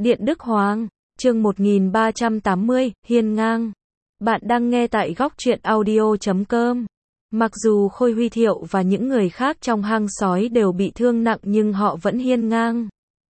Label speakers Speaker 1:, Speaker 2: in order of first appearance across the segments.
Speaker 1: Điện Đức Hoàng, chương 1380, hiên ngang. Bạn đang nghe tại góc truyện audio.com. Mặc dù Khôi Huy Thiệu và những người khác trong hang sói đều bị thương nặng nhưng họ vẫn hiên ngang.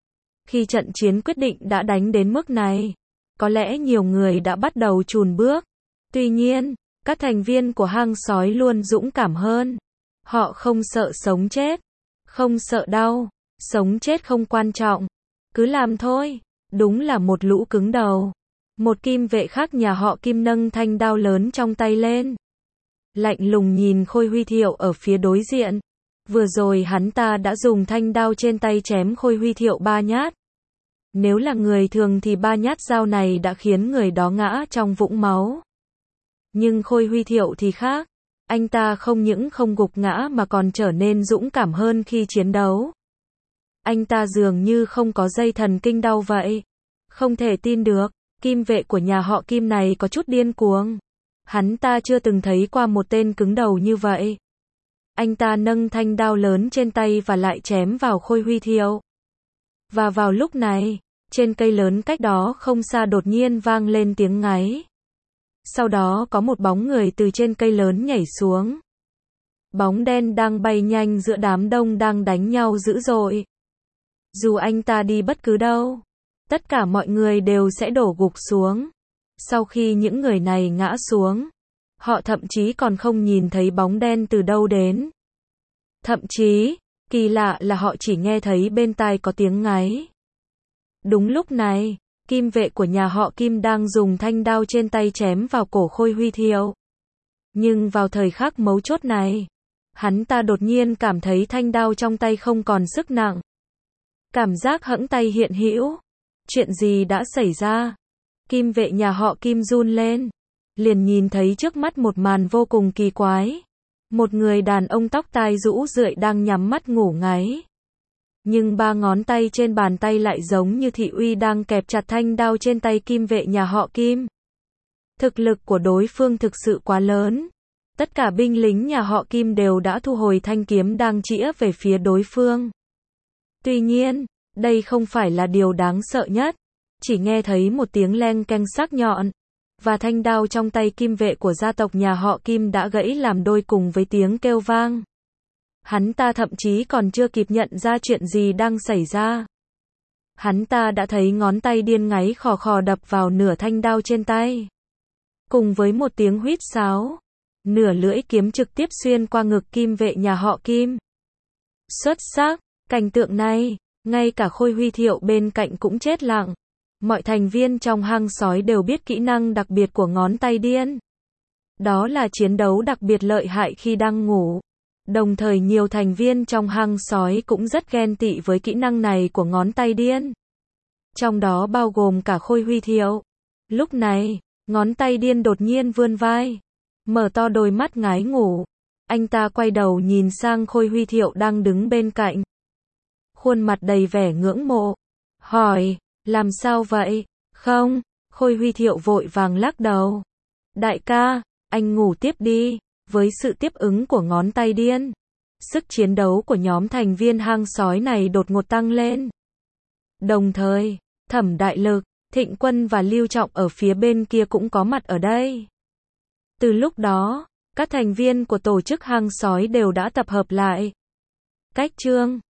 Speaker 1: Khi trận chiến quyết định đã đánh đến mức này, có lẽ nhiều người đã bắt đầu chùn bước. Tuy nhiên, các thành viên của hang sói luôn dũng cảm hơn. Họ không sợ sống chết, không sợ đau, sống chết không quan trọng. Cứ làm thôi. Đúng là một lũ cứng đầu. Một kim vệ khác nhà họ Kim nâng thanh đao lớn trong tay lên. Lạnh lùng nhìn Khôi Huy Thiệu ở phía đối diện. Vừa rồi hắn ta đã dùng thanh đao trên tay chém Khôi Huy Thiệu 3 nhát. Nếu là người thường thì 3 nhát dao này đã khiến người đó ngã trong vũng máu. Nhưng Khôi Huy Thiệu thì khác. Anh ta không những không gục ngã mà còn trở nên dũng cảm hơn khi chiến đấu. Anh ta dường như không có dây thần kinh đau vậy. Không thể tin được, kim vệ của nhà họ Kim này có chút điên cuồng. Hắn ta chưa từng thấy qua một tên cứng đầu như vậy. Anh ta nâng thanh đao lớn trên tay và lại chém vào Khôi Huy Thiệu. Và vào lúc này, trên cây lớn cách đó không xa đột nhiên vang lên tiếng ngáy. Sau đó có một bóng người từ trên cây lớn nhảy xuống. Bóng đen đang bay nhanh giữa đám đông đang đánh nhau dữ dội. Dù anh ta đi bất cứ đâu, tất cả mọi người đều sẽ đổ gục xuống. Sau khi những người này ngã xuống, họ thậm chí còn không nhìn thấy bóng đen từ đâu đến. Thậm chí, kỳ lạ là họ chỉ nghe thấy bên tai có tiếng ngáy. Đúng lúc này, kim vệ của nhà họ Kim đang dùng thanh đao trên tay chém vào cổ Khôi Huy Thiệu. Nhưng vào thời khắc mấu chốt này, hắn ta đột nhiên cảm thấy thanh đao trong tay không còn sức nặng. Cảm giác hẫng tay hiện hữu. Chuyện gì đã xảy ra? Kim vệ nhà họ Kim run lên. Liền nhìn thấy trước mắt một màn vô cùng kỳ quái. Một người đàn ông tóc tai rũ rượi đang nhắm mắt ngủ ngáy. Nhưng 3 ngón tay trên bàn tay lại giống như thị uy đang kẹp chặt thanh đao trên tay kim vệ nhà họ Kim. Thực lực của đối phương thực sự quá lớn. Tất cả binh lính nhà họ Kim đều đã thu hồi thanh kiếm đang chĩa về phía đối phương. Tuy nhiên, đây không phải là điều đáng sợ nhất. Chỉ nghe thấy một tiếng leng keng sắc nhọn. Và thanh đao trong tay kim vệ của gia tộc nhà họ Kim đã gãy làm đôi cùng với tiếng kêu vang. Hắn ta thậm chí còn chưa kịp nhận ra chuyện gì đang xảy ra. Hắn ta đã thấy ngón tay điên ngáy khò khò đập vào nửa thanh đao trên tay. Cùng với một tiếng huýt sáo, nửa lưỡi kiếm trực tiếp xuyên qua ngực kim vệ nhà họ Kim. Xuất sắc! Cảnh tượng này, ngay cả Khôi Huy Thiệu bên cạnh cũng chết lặng. Mọi thành viên trong hang sói đều biết kỹ năng đặc biệt của ngón tay điên. Đó là chiến đấu đặc biệt lợi hại khi đang ngủ. Đồng thời nhiều thành viên trong hang sói cũng rất ghen tị với kỹ năng này của ngón tay điên. Trong đó bao gồm cả Khôi Huy Thiệu. Lúc này, ngón tay điên đột nhiên vươn vai. Mở to đôi mắt ngái ngủ. Anh ta quay đầu nhìn sang Khôi Huy Thiệu đang đứng bên cạnh. Khuôn mặt đầy vẻ ngưỡng mộ. Hỏi, làm sao vậy? Không, Khôi Huy Thiệu vội vàng lắc đầu. Đại ca, anh ngủ tiếp đi. Với sự tiếp ứng của ngón tay điên, sức chiến đấu của nhóm thành viên hang sói này đột ngột tăng lên. Đồng thời, Thẩm Đại Lực, Thịnh Quân và Lưu Trọng ở phía bên kia cũng có mặt ở đây. Từ lúc đó, các thành viên của tổ chức hang sói đều đã tập hợp lại. Cách chương